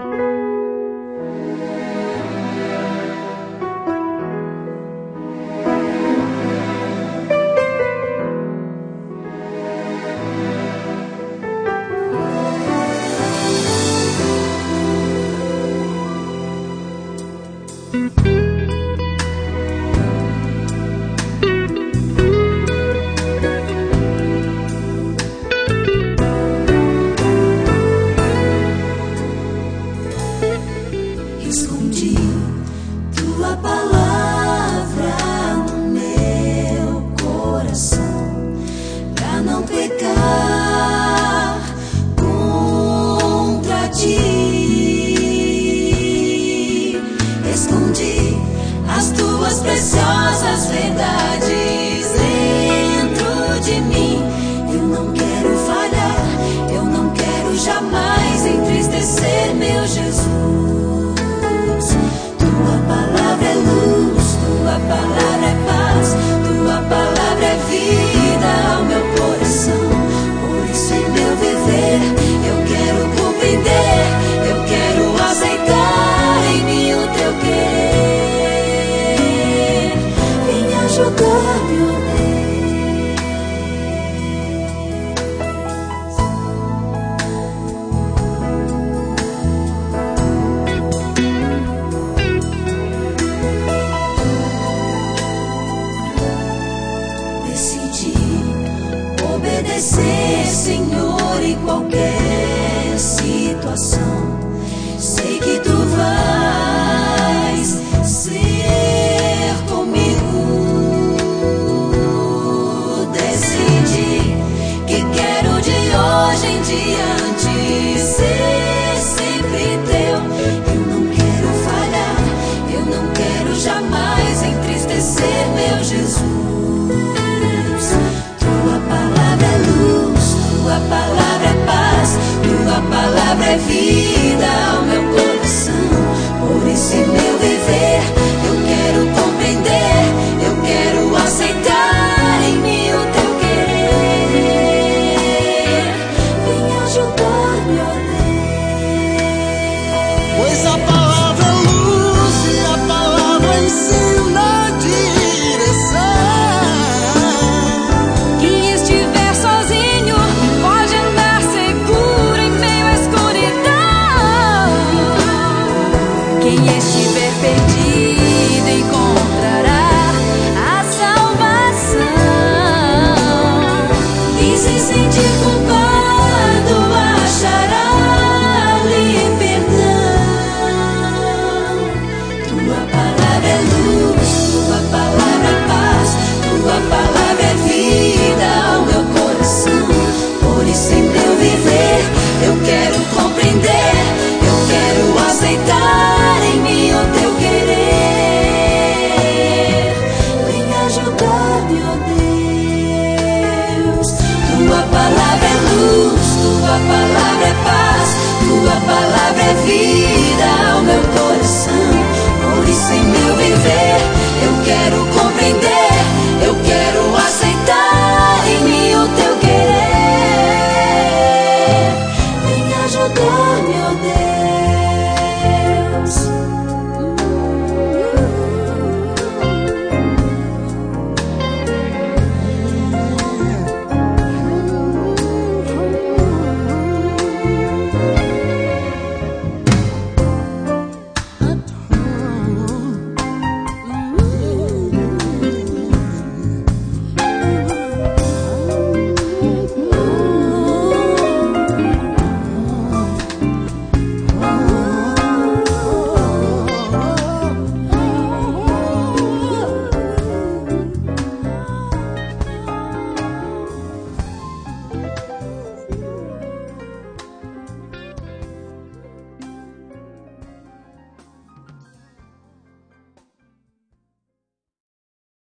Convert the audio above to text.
Escondi tua palavra no meu coração, pra não pecar contra ti. Escondi as tuas preciosas verdades dentro de mim. Eu não quero falhar, eu não quero jamais entristecer meu Jesus. Tua palavra é luz, tua palavra é paz, tua palavra é vida ao meu coração. Por isso em meu viver eu quero compreender, eu quero aceitar em mim o teu querer. Vem ajudar-me, ó obedecer, Senhor, em qualquer situação. Sei que tu vais ser comigo. Decidi que quero de hoje em diante ser sempre teu. Eu não quero falhar, eu não quero jamais entristecer meu Jesus. Tua palavra é paz, tua palavra é vida ao meu coração. Por isso em meu viver eu quero compreender, eu quero aceitar em mim o teu querer. Vem ajudar-me, ó Deus. Pois a palavra é luz e a palavra ensina a direção. Quem estiver perdido encontrará a salvação. Quem se sentir culpado achará ali perdão. Tua palavra é luz, tua palavra é paz, tua palavra é vida ao meu coração. Por isso em meu viver eu quero compreender, eu quero aceitar em mim o teu querer. Vem ajudar-me, ó Deus. Tua palavra é luz, tua palavra é paz, tua palavra é vida ao meu coração. Por isso em meu viver eu quero compreender, eu quero aceitar